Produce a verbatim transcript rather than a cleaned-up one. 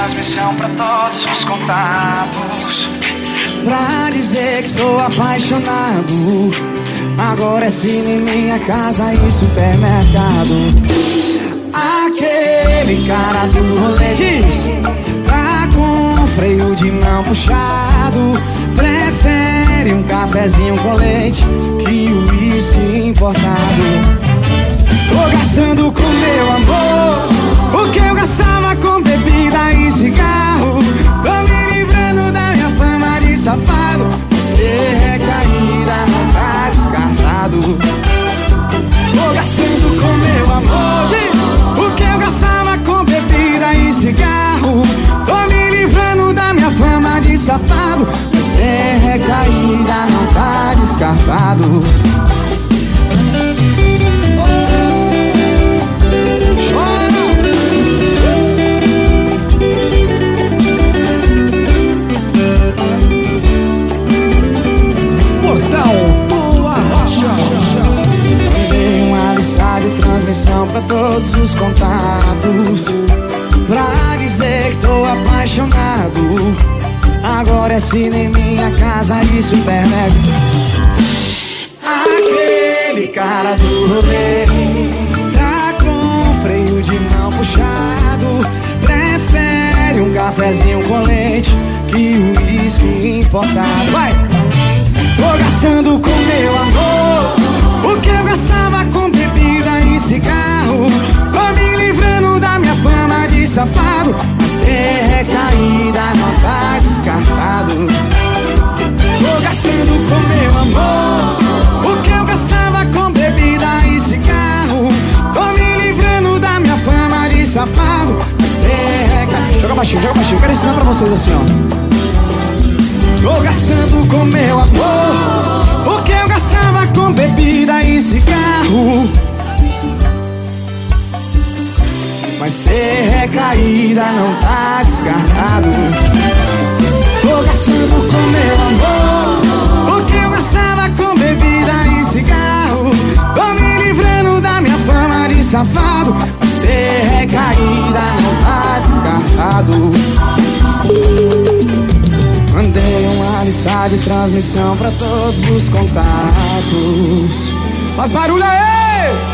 transmissão pra todos os contatos, pra dizer que tô apaixonado. Agora é cine, minha casa e supermercado. Aquele cara do rolê diz: tá com freio de mão puxado, prefere um cafezinho com leite que o uísque importado. Tô gastando com meu amor o que eu gastava com bebida e cigarro. Tô me livrando da minha fama de safado. Ser recaída não tá descartado. Tô gastando com meu amor o que eu gastava com bebida e cigarro. Tô me livrando da minha fama de safado. Ser recaída não tá descartado. Transmissão pra todos os contatos, pra dizer que tô apaixonado. Agora é cine, minha casa e supermercado. Aquele cara do rolê tá com freio de mão puxado, prefere um cafezinho com leite que o uísque importado. Vai! Tô gastando com meu amor o que eu gastava com bebida e cigarro. Tô me livrando da minha fama de safado. Mas ter recaída não tá descartado. Tô gastando com meu amor o que eu gastava com bebida e cigarro. Tô me livrando da minha fama de safado. Mas ter recaída... Joga baixinho, joga baixinho. Quero ensinar pra vocês assim, ó. Tô gastando com meu amor o que eu gastava com bebida e cigarro. Mas ter recaída não tá descartado. Tô gastando com meu amor o que eu gastava com bebida e cigarro. Tô me livrando da minha fama de safado. Mas ter recaída não tá descartado. Mandei uma lista de transmissão pra todos os contatos. Faz barulho aí!